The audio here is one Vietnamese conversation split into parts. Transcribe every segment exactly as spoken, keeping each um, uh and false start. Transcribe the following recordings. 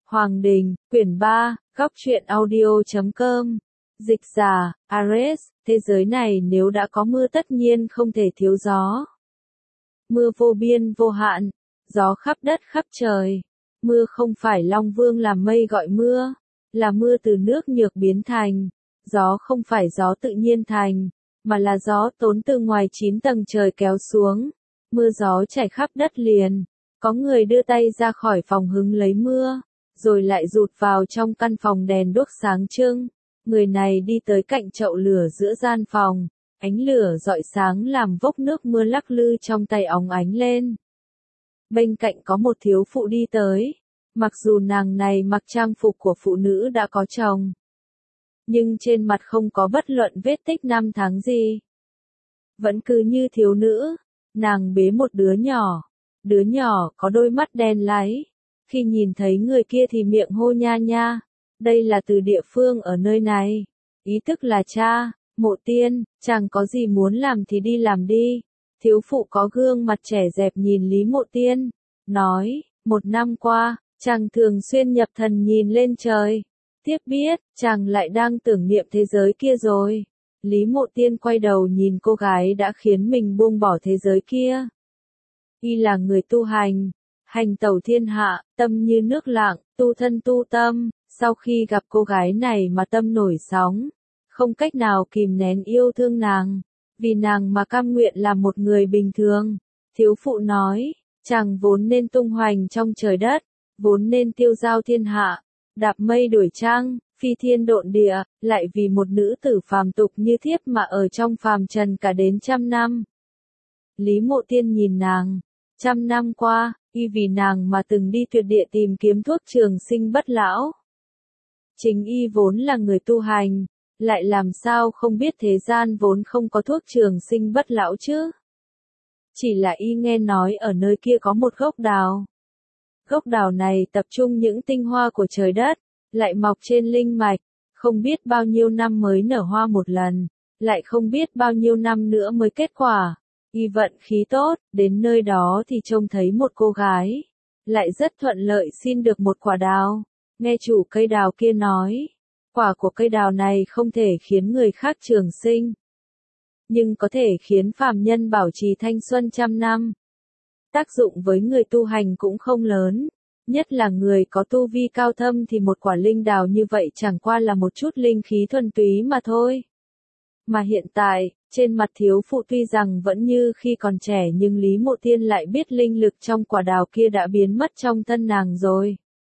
Hoàng Đình, quyển ba, góc truyện audio chấm com. Dịch giả, Ares, thế giới này nếu đã có mưa tất nhiên không thể thiếu gió. Mưa vô biên vô hạn, gió khắp đất khắp trời. Mưa không phải Long Vương làm mây gọi mưa, là mưa từ nước nhược biến thành. Gió không phải gió tự nhiên thành, mà là gió tốn từ ngoài chín tầng trời kéo xuống. Mưa gió chảy khắp đất liền. Có người đưa tay ra khỏi phòng hứng lấy mưa, rồi lại rụt vào trong căn phòng đèn đuốc sáng trưng. Người này đi tới cạnh chậu lửa giữa gian phòng, ánh lửa rọi sáng làm vốc nước mưa lắc lư trong tay óng ánh lên. Bên cạnh có một thiếu phụ đi tới, mặc dù nàng này mặc trang phục của phụ nữ đã có chồng, nhưng trên mặt không có bất luận vết tích năm tháng gì. Vẫn cứ như thiếu nữ, nàng bế một đứa nhỏ, đứa nhỏ có đôi mắt đen láy. Khi nhìn thấy người kia thì miệng hô nha nha, đây là từ địa phương ở nơi này, ý tức là cha. Mộ Tiên, chàng có gì muốn làm thì đi làm đi. Thiếu phụ có gương mặt trẻ dẹp nhìn Lý Mộ Tiên, nói, một năm qua, chàng thường xuyên nhập thần nhìn lên trời. Tiếp biết, chàng lại đang tưởng niệm thế giới kia rồi. Lý Mộ Tiên quay đầu nhìn cô gái đã khiến mình buông bỏ thế giới kia. Y là người tu hành, hành tẩu thiên hạ, tâm như nước lặng, tu thân tu tâm. Sau khi gặp cô gái này mà tâm nổi sóng, không cách nào kìm nén yêu thương nàng, vì nàng mà cam nguyện là một người bình thường. Thiếu phụ nói, chàng vốn nên tung hoành trong trời đất, vốn nên tiêu giao thiên hạ, đạp mây đuổi trăng, phi thiên độn địa, lại vì một nữ tử phàm tục như thiếp mà ở trong phàm trần cả đến trăm năm. Lý Mộ Tiên nhìn nàng, trăm năm qua, y vì nàng mà từng đi tuyệt địa tìm kiếm thuốc trường sinh bất lão. Chính y vốn là người tu hành, lại làm sao không biết thế gian vốn không có thuốc trường sinh bất lão chứ? Chỉ là y nghe nói ở nơi kia có một gốc đào. Gốc đào này tập trung những tinh hoa của trời đất, lại mọc trên linh mạch, không biết bao nhiêu năm mới nở hoa một lần, lại không biết bao nhiêu năm nữa mới kết quả. Y vận khí tốt, đến nơi đó thì trông thấy một cô gái, lại rất thuận lợi xin được một quả đào. Nghe chủ cây đào kia nói, quả của cây đào này không thể khiến người khác trường sinh, nhưng có thể khiến phàm nhân bảo trì thanh xuân trăm năm. Tác dụng với người tu hành cũng không lớn, nhất là người có tu vi cao thâm thì một quả linh đào như vậy chẳng qua là một chút linh khí thuần túy mà thôi. Mà hiện tại, trên mặt thiếu phụ tuy rằng vẫn như khi còn trẻ nhưng Lý Mộ Tiên lại biết linh lực trong quả đào kia đã biến mất trong thân nàng rồi.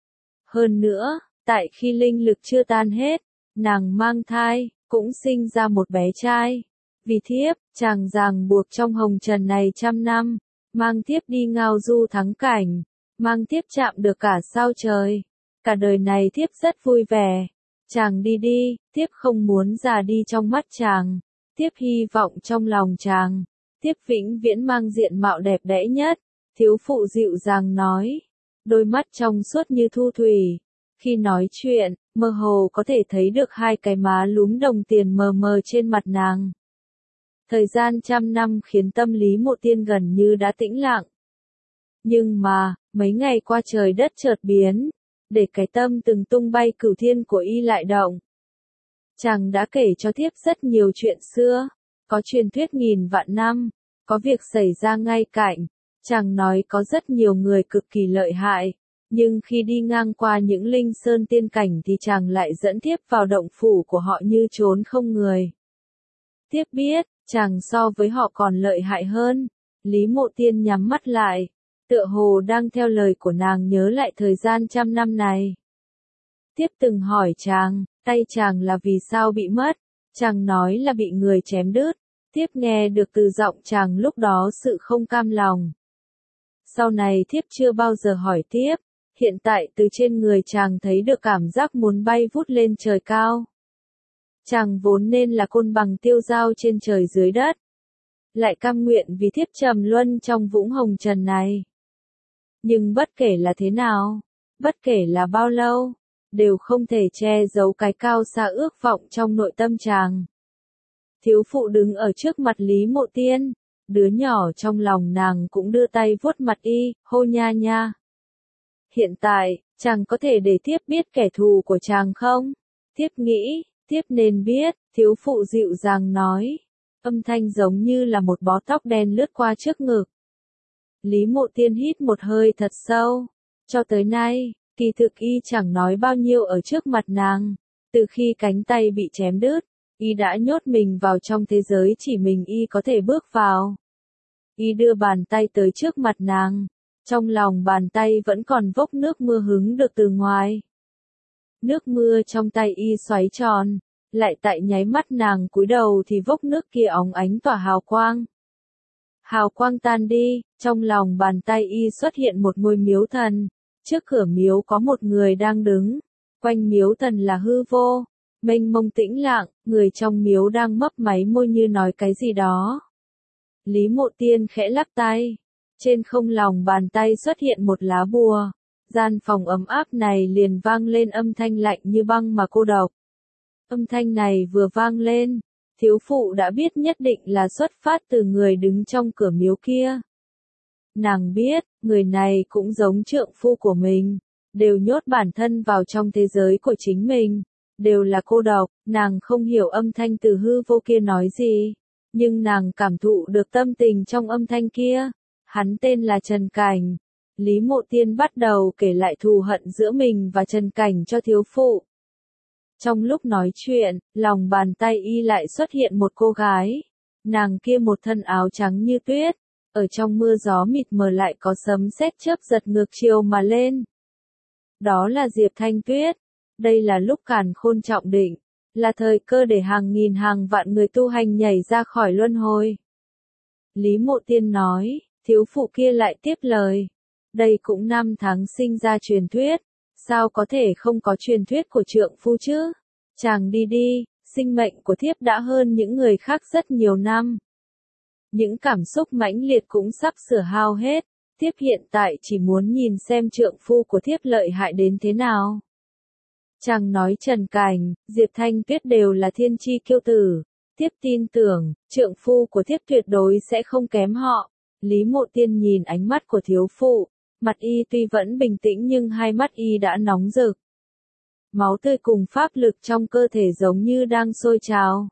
Hơn nữa, tại khi linh lực chưa tan hết, nàng mang thai, cũng sinh ra một bé trai. Vì thiếp, chàng ràng buộc trong hồng trần này trăm năm, mang thiếp đi ngao du thắng cảnh, mang thiếp chạm được cả sao trời. Cả đời này thiếp rất vui vẻ. Chàng đi đi, thiếp không muốn già đi trong mắt chàng. Thiếp hy vọng trong lòng chàng, thiếp vĩnh viễn mang diện mạo đẹp đẽ nhất. Thiếu phụ dịu dàng nói, đôi mắt trong suốt như thu thủy. Khi nói chuyện, mơ hồ có thể thấy được hai cái má lúm đồng tiền mờ mờ trên mặt nàng. Thời gian trăm năm khiến tâm Lý Mộ Tiên gần như đã tĩnh lặng. Nhưng mà, mấy ngày qua trời đất chợt biến, để cái tâm từng tung bay cửu thiên của y lại động. Chàng đã kể cho thiếp rất nhiều chuyện xưa, có truyền thuyết nghìn vạn năm, có việc xảy ra ngay cạnh. Chàng nói có rất nhiều người cực kỳ lợi hại, nhưng khi đi ngang qua những linh sơn tiên cảnh thì chàng lại dẫn thiếp vào động phủ của họ như trốn không người. Thiếp biết, chàng so với họ còn lợi hại hơn. Lý Mộ Tiên nhắm mắt lại, tựa hồ đang theo lời của nàng nhớ lại thời gian trăm năm này. Thiếp từng hỏi chàng, tay chàng là vì sao bị mất? Chàng nói là bị người chém đứt. Thiếp nghe được từ giọng chàng lúc đó sự không cam lòng. Sau này thiếp chưa bao giờ hỏi tiếp, hiện tại từ trên người chàng thấy được cảm giác muốn bay vút lên trời cao. Chàng vốn nên là côn bằng tiêu dao trên trời dưới đất, lại cam nguyện vì thiếp trầm luân trong vũng hồng trần này. Nhưng bất kể là thế nào, bất kể là bao lâu, đều không thể che giấu cái cao xa ước vọng trong nội tâm chàng. Thiếu phụ đứng ở trước mặt Lý Mộ Tiên, đứa nhỏ trong lòng nàng cũng đưa tay vuốt mặt y, hô nha nha. Hiện tại, chàng có thể để thiếp biết kẻ thù của chàng không? Thiếp nghĩ, thiếp nên biết, thiếu phụ dịu dàng nói. Âm thanh giống như là một bó tóc đen lướt qua trước ngực. Lý Mộ Tiên hít một hơi thật sâu. Cho tới nay, kỳ thực y chẳng nói bao nhiêu ở trước mặt nàng. Từ khi cánh tay bị chém đứt, y đã nhốt mình vào trong thế giới chỉ mình y có thể bước vào. Y đưa bàn tay tới trước mặt nàng. Trong lòng bàn tay vẫn còn vốc nước mưa hứng được từ ngoài. Nước mưa trong tay y xoáy tròn, lại tại nháy mắt nàng cúi đầu thì vốc nước kia óng ánh tỏa hào quang. Hào quang tan đi, trong lòng bàn tay y xuất hiện một ngôi miếu thần. Trước cửa miếu có một người đang đứng, quanh miếu thần là hư vô, mênh mông tĩnh lặng, người trong miếu đang mấp máy môi như nói cái gì đó. Lý Mộ Tiên khẽ lắc tay, trên không lòng bàn tay xuất hiện một lá bùa, gian phòng ấm áp này liền vang lên âm thanh lạnh như băng mà cô độc. Âm thanh này vừa vang lên, thiếu phụ đã biết nhất định là xuất phát từ người đứng trong cửa miếu kia. Nàng biết, người này cũng giống trượng phu của mình, đều nhốt bản thân vào trong thế giới của chính mình, đều là cô độc, nàng không hiểu âm thanh từ hư vô kia nói gì, nhưng nàng cảm thụ được tâm tình trong âm thanh kia. Hắn tên là Trần Cảnh. Lý Mộ Tiên bắt đầu kể lại thù hận giữa mình và Trần Cảnh cho thiếu phụ. Trong lúc nói chuyện, lòng bàn tay y lại xuất hiện một cô gái. Nàng kia một thân áo trắng như tuyết, ở trong mưa gió mịt mờ lại có sấm sét chớp giật ngược chiều mà lên. Đó là Diệp Thanh Tuyết. Đây là lúc càn khôn trọng định, là thời cơ để hàng nghìn hàng vạn người tu hành nhảy ra khỏi luân hồi. Lý Mộ Tiên nói, thiếu phụ kia lại tiếp lời. Đây cũng năm tháng sinh ra truyền thuyết, sao có thể không có truyền thuyết của trượng phu chứ? Chàng đi đi, sinh mệnh của thiếp đã hơn những người khác rất nhiều năm. Những cảm xúc mãnh liệt cũng sắp sửa hao hết, thiếp hiện tại chỉ muốn nhìn xem trượng phu của thiếp lợi hại đến thế nào. Chàng nói Trần Cảnh, Diệp Thanh Tuyết đều là thiên chi kiêu tử, thiếp tin tưởng, trượng phu của thiếp tuyệt đối sẽ không kém họ. Lý Mộ Tiên nhìn ánh mắt của thiếu phụ, mặt y tuy vẫn bình tĩnh nhưng hai mắt y đã nóng rực. Máu tươi cùng pháp lực trong cơ thể giống như đang sôi trào.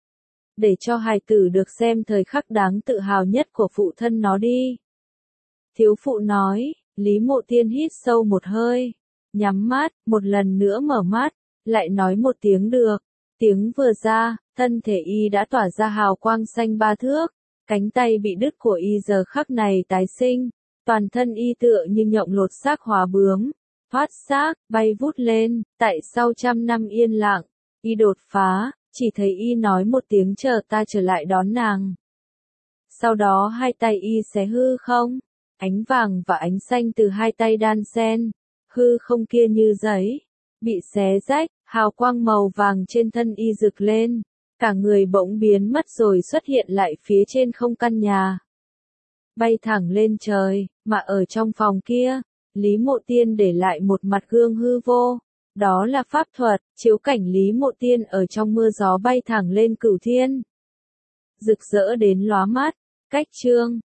Để cho hài tử được xem thời khắc đáng tự hào nhất của phụ thân nó đi. Thiếu phụ nói, Lý Mộ Tiên hít sâu một hơi, nhắm mắt, một lần nữa mở mắt, lại nói một tiếng được. Tiếng vừa ra, thân thể y đã tỏa ra hào quang xanh ba thước. Cánh tay bị đứt của y giờ khắc này tái sinh, toàn thân y tựa như nhộng lột xác hóa bướm, phát xác, bay vút lên, tại sau trăm năm yên lặng, y đột phá, chỉ thấy y nói một tiếng chờ ta trở lại đón nàng. Sau đó hai tay y xé hư không, ánh vàng và ánh xanh từ hai tay đan xen, hư không kia như giấy, bị xé rách, hào quang màu vàng trên thân y rực lên. Cả người bỗng biến mất rồi xuất hiện lại phía trên không căn nhà. Bay thẳng lên trời, mà ở trong phòng kia, Lý Mộ Tiên để lại một mặt gương hư vô. Đó là pháp thuật, chiếu cảnh Lý Mộ Tiên ở trong mưa gió bay thẳng lên cửu thiên. Rực rỡ đến lóa mắt, cách chương.